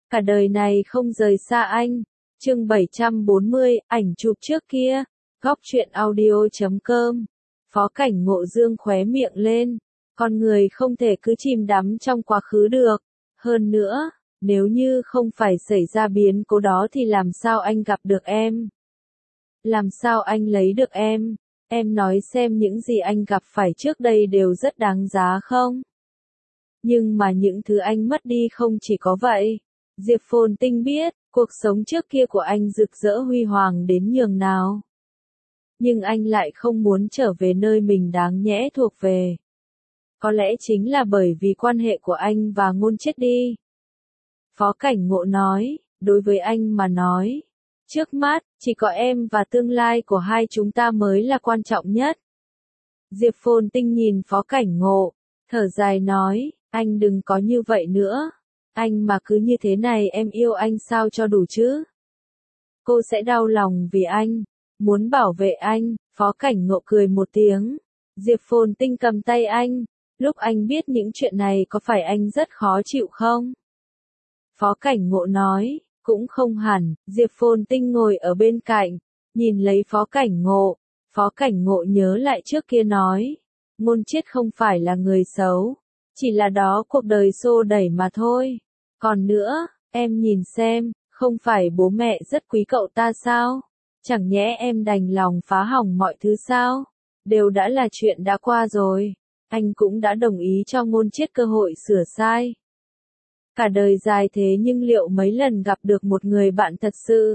Cả đời này không rời xa anh. Chương 740, ảnh chụp trước kia. Góc truyện audio.com. Phó Cảnh Ngộ dương khóe miệng lên. Con người không thể cứ chìm đắm trong quá khứ được. Hơn nữa, nếu như không phải xảy ra biến cố đó thì làm sao anh gặp được em? Làm sao anh lấy được em? Em nói xem những gì anh gặp phải trước đây đều rất đáng giá không? Nhưng mà những thứ anh mất đi không chỉ có vậy. Diệp Phồn Tinh biết, cuộc sống trước kia của anh rực rỡ huy hoàng đến nhường nào. Nhưng anh lại không muốn trở về nơi mình đáng nhẽ thuộc về. Có lẽ chính là bởi vì quan hệ của anh và Ngôn chết đi. Phó Cảnh Ngộ nói, đối với anh mà nói, trước mắt, chỉ có em và tương lai của hai chúng ta mới là quan trọng nhất. Diệp Phồn Tinh nhìn Phó Cảnh Ngộ, thở dài nói, anh đừng có như vậy nữa. Anh mà cứ như thế này em yêu anh sao cho đủ chứ? Cô sẽ đau lòng vì anh, muốn bảo vệ anh. Phó Cảnh Ngộ cười một tiếng. Diệp Phồn Tinh cầm tay anh. Lúc anh biết những chuyện này có phải anh rất khó chịu không? Phó Cảnh Ngộ nói, cũng không hẳn. Diệp Phồn Tinh ngồi ở bên cạnh, nhìn lấy Phó Cảnh Ngộ. Phó Cảnh Ngộ nhớ lại trước kia nói, Ngôn chết không phải là người xấu, chỉ là đó cuộc đời xô đẩy mà thôi. Còn nữa, em nhìn xem, không phải bố mẹ rất quý cậu ta sao? Chẳng nhẽ em đành lòng phá hỏng mọi thứ sao? Đều đã là chuyện đã qua rồi. Anh cũng đã đồng ý cho Ngôn chết cơ hội sửa sai. Cả đời dài thế nhưng liệu mấy lần gặp được một người bạn thật sự?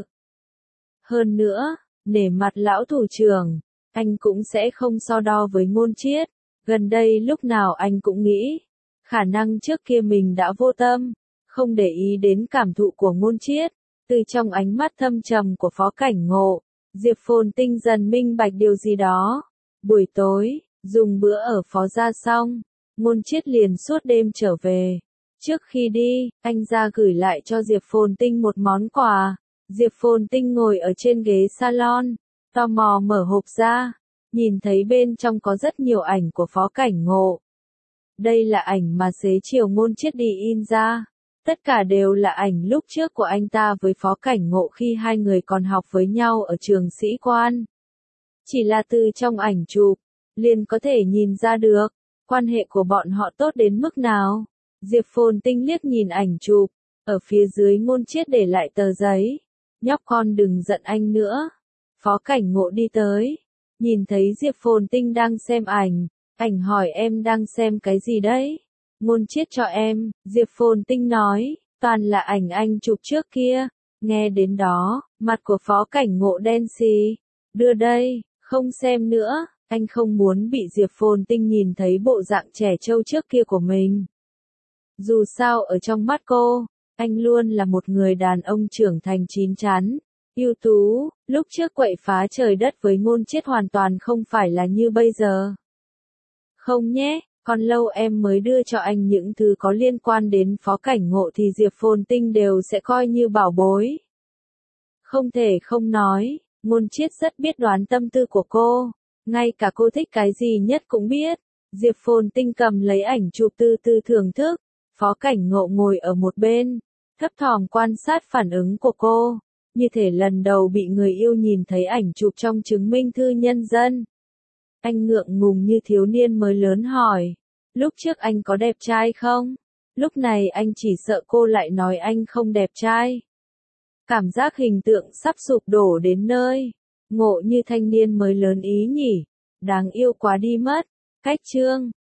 Hơn nữa, nể mặt lão thủ trưởng, anh cũng sẽ không so đo với Ngôn chết. Gần đây lúc nào anh cũng nghĩ, khả năng trước kia mình đã vô tâm, không để ý đến cảm thụ của Ngôn chết. Từ trong ánh mắt thâm trầm của Phó Cảnh Ngộ, Diệp Phồn Tinh dần minh bạch điều gì đó. Buổi tối, dùng bữa ở Phó gia xong, Ngôn chết liền suốt đêm trở về. Trước khi đi, anh ra gửi lại cho Diệp Phồn Tinh một món quà. Diệp Phồn Tinh ngồi ở trên ghế salon, tò mò mở hộp ra, nhìn thấy bên trong có rất nhiều ảnh của Phó Cảnh Ngộ. Đây là ảnh mà xế chiều Ngôn chết đi in ra. Tất cả đều là ảnh lúc trước của anh ta với Phó Cảnh Ngộ khi hai người còn học với nhau ở trường sĩ quan. Chỉ là từ trong ảnh chụp, liền có thể nhìn ra được, quan hệ của bọn họ tốt đến mức nào. Diệp Phồn Tinh liếc nhìn ảnh chụp, ở phía dưới Ngôn chết để lại tờ giấy. Nhóc con đừng giận anh nữa. Phó Cảnh Ngộ đi tới, nhìn thấy Diệp Phồn Tinh đang xem ảnh, ảnh hỏi em đang xem cái gì đấy? Ngôn chết cho em, Diệp Phồn Tinh nói, toàn là ảnh anh chụp trước kia. Nghe đến đó, mặt của Phó Cảnh Ngộ đen xì. Đưa đây, không xem nữa, anh không muốn bị Diệp Phồn Tinh nhìn thấy bộ dạng trẻ trâu trước kia của mình. Dù sao ở trong mắt cô, anh luôn là một người đàn ông trưởng thành chín chắn, ưu tú. Lúc trước quậy phá trời đất với Ngôn chết hoàn toàn không phải là như bây giờ. Không nhé. Còn lâu em mới đưa cho anh những thứ có liên quan đến Phó Cảnh Ngộ thì Diệp Phồn Tinh đều sẽ coi như bảo bối. Không thể không nói, Ngôn chết rất biết đoán tâm tư của cô, ngay cả cô thích cái gì nhất cũng biết. Diệp Phồn Tinh cầm lấy ảnh chụp từ từ thưởng thức, Phó Cảnh Ngộ ngồi ở một bên, thấp thỏm quan sát phản ứng của cô, như thể lần đầu bị người yêu nhìn thấy ảnh chụp trong chứng minh thư nhân dân. Anh ngượng ngùng như thiếu niên mới lớn hỏi, lúc trước anh có đẹp trai không? Lúc này anh chỉ sợ cô lại nói anh không đẹp trai. Cảm giác hình tượng sắp sụp đổ đến nơi. Ngộ như thanh niên mới lớn ý nhỉ, đáng yêu quá đi mất. Cách chương